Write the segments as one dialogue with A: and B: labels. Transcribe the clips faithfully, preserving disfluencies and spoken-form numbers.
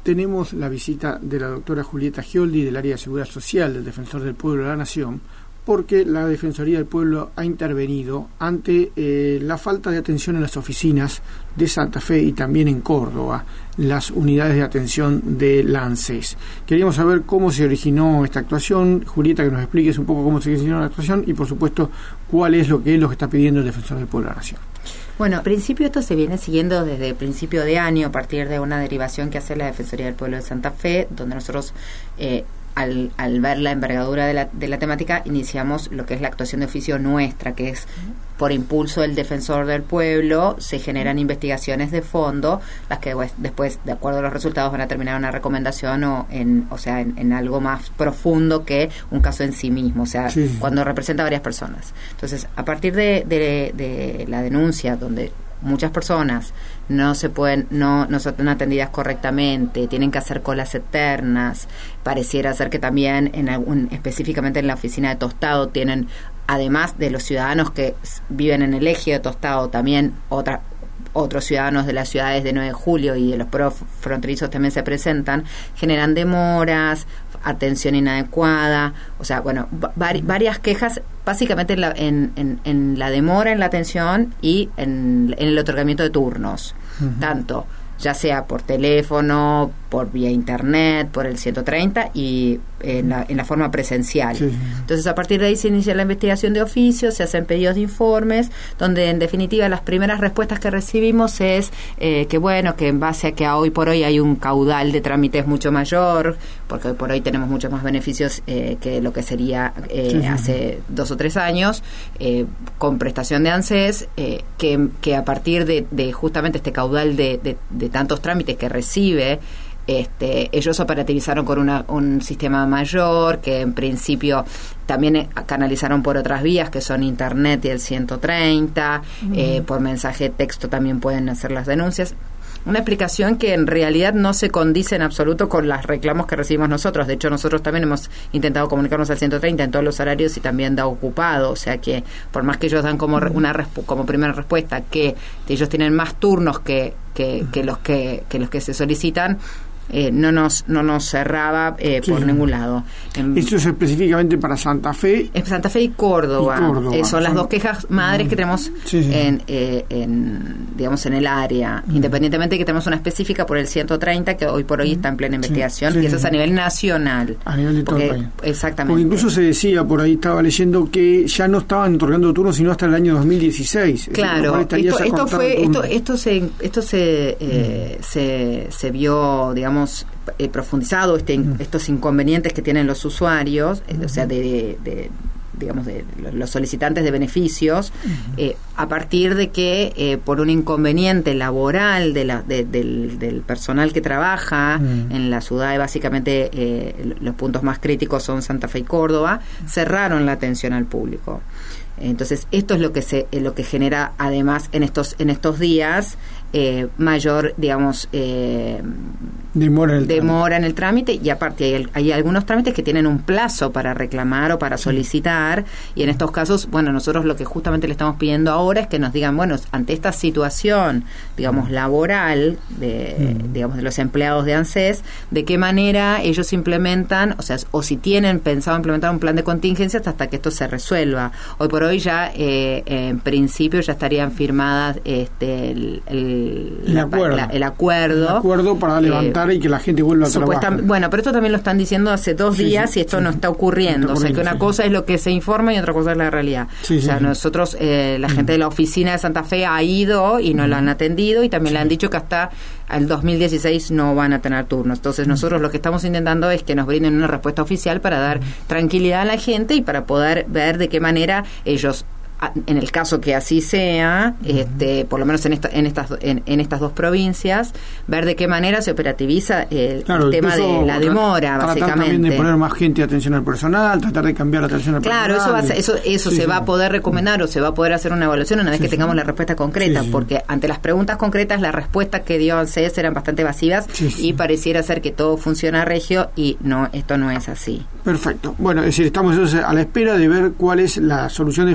A: tenemos la visita de la doctora Julieta Gioldi del área de Seguridad Social del Defensor del Pueblo de la Nación, porque la Defensoría del Pueblo ha intervenido ante eh, la falta de atención en las oficinas de Santa Fe y también en Córdoba, las unidades de atención de la ANSES. Queríamos saber cómo se originó esta actuación. Julieta, que nos expliques un poco cómo se originó la actuación y, por supuesto, cuál es lo que es lo que está pidiendo el Defensor del Pueblo de la Nación.
B: Bueno, en principio esto se viene siguiendo desde el principio de año a partir de una derivación que hace la Defensoría del Pueblo de Santa Fe, donde nosotros, eh, al, al ver la envergadura de la, de la temática, iniciamos lo que es la actuación de oficio nuestra, que es por impulso del Defensor del Pueblo, se generan investigaciones de fondo, las que pues, después, de acuerdo a los resultados, van a terminar en una recomendación o en, o sea, en, en algo más profundo que un caso en sí mismo, o sea, sí. cuando representa a varias personas. Entonces, a partir de, de, de la denuncia, donde muchas personas no se pueden, no, no son atendidas correctamente, tienen que hacer colas eternas, pareciera ser que también en algún, específicamente en la oficina de Tostado tienen, además de los ciudadanos que viven en el eje de Tostado, también otra, otros ciudadanos de las ciudades de nueve de julio y de los pueblos fronterizos también se presentan, generan demoras, atención inadecuada, o sea, bueno, vari, varias quejas básicamente en la, en, en, en la demora en la atención y en, en el otorgamiento de turnos, uh-huh. tanto ya sea por teléfono, por vía internet, por el ciento treinta y en la, en la forma presencial. Sí. Entonces, a partir de ahí se inicia la investigación de oficio, se hacen pedidos de informes, donde en definitiva las primeras respuestas que recibimos es eh, que bueno, que en base a que a hoy por hoy hay un caudal de trámites mucho mayor, porque hoy por hoy tenemos muchos más beneficios eh, que lo que sería eh, sí, sí. hace dos o tres años, eh, con prestación de ANSES, eh, que, que a partir de, de justamente este caudal de, de, de tantos trámites que recibe, Este, ellos operativizaron con una, un sistema mayor que en principio también canalizaron por otras vías que son internet y el ciento treinta, uh-huh. eh, por mensaje de texto también pueden hacer las denuncias. Una explicación que en realidad no se condice en absoluto con los reclamos que recibimos nosotros. De hecho, nosotros también hemos intentado comunicarnos al ciento treinta en todos los horarios y también da ocupado. O sea que, por más que ellos dan como una respu- como primera respuesta que ellos tienen más turnos que, que, que los que, que los que se solicitan, Eh, no nos no nos cerraba eh, sí. por ningún lado. En,
A: Esto es específicamente para Santa Fe.
B: En Santa Fe y Córdoba. Y Córdoba. Eh, son las dos quejas madres mm. que tenemos
A: sí, sí.
B: En, eh, en digamos en el área, mm. independientemente de que tenemos una específica por el ciento treinta que hoy por hoy está en plena investigación, sí, sí. y eso es a nivel nacional.
A: A nivel de todo
B: porque,
A: el país.
B: Exactamente.
A: Porque incluso se decía, por ahí estaba leyendo, que ya no estaban otorgando turnos sino hasta el año dos mil dieciséis.
B: Claro, esto, esto fue esto esto se esto se eh, mm. se se vio, digamos, Eh, profundizado este, uh-huh. estos inconvenientes que tienen los usuarios, eh, uh-huh. o sea, de, de, de digamos de los solicitantes de beneficios, uh-huh. eh, a partir de que eh, por un inconveniente laboral de la, de, del, del personal que trabaja uh-huh. en la ciudad, y básicamente eh, los puntos más críticos son Santa Fe y Córdoba, uh-huh. cerraron la atención al público. Entonces, esto es lo que se eh, lo que genera además en estos en estos días eh, mayor, digamos, eh,
A: demora, en el,
B: demora en el trámite, y aparte hay, hay algunos trámites que tienen un plazo para reclamar o para solicitar, y en estos casos, bueno, nosotros lo que justamente le estamos pidiendo ahora es que nos digan, bueno, ante esta situación, digamos, laboral de, mm. digamos, de los empleados de ANSES, de qué manera ellos implementan, o sea, o si tienen pensado implementar un plan de contingencias hasta que esto se resuelva. Hoy por hoy ya eh, en principio ya estarían firmadas este el, el,
A: el,
B: la,
A: acuerdo.
B: La, el acuerdo
A: el acuerdo para levantar eh, y que la gente vuelva a trabajar.
B: Bueno, pero esto también lo están diciendo hace dos sí, días sí, y esto sí, no está ocurriendo, no está ocurriendo, o sea que una sí. cosa es lo que se informa y otra cosa es la realidad. Sí, o sea, sí, nosotros eh, la sí. gente de la oficina de Santa Fe ha ido y no sí. lo han atendido, y también sí. le han dicho que hasta el dos mil dieciséis no van a tener turnos. Entonces nosotros lo que estamos intentando es que nos brinden una respuesta oficial para dar tranquilidad a la gente y para poder ver de qué manera ellos, en el caso que así sea, uh-huh. este, por lo menos en, esta, en, estas, en, en estas dos provincias, ver de qué manera se operativiza el, claro, el tema de la demora,
A: tratar
B: básicamente.
A: También de poner más gente de atención al personal, tratar de cambiar la atención al
B: claro,
A: personal.
B: Claro, eso, va a, eso, eso sí, se sí. va a poder recomendar o se va a poder hacer una evaluación una vez sí, que sí. tengamos la respuesta concreta, sí, sí. porque ante las preguntas concretas las respuestas que dio ANSES eran bastante evasivas sí, sí. y pareciera ser que todo funciona regio, y no, esto no es así.
A: Perfecto. Bueno, es decir, estamos entonces a la espera de ver cuál es la solución definitiva a esto.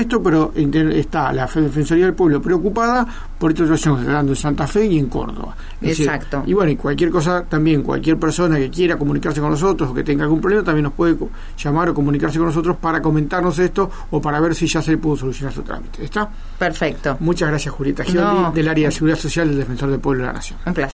A: esto, pero está la Defensoría del Pueblo preocupada por esta situación que se está dando en Santa Fe y en Córdoba. Es
B: Exacto.
A: Decir, y bueno, y cualquier cosa, también cualquier persona que quiera comunicarse con nosotros o que tenga algún problema, también nos puede llamar o comunicarse con nosotros para comentarnos esto o para ver si ya se pudo solucionar su trámite. ¿Está?
B: Perfecto.
A: Muchas gracias, Julieta Gioldi, no. del área de Seguridad Social del Defensor del Pueblo de la Nación.
B: Un placer.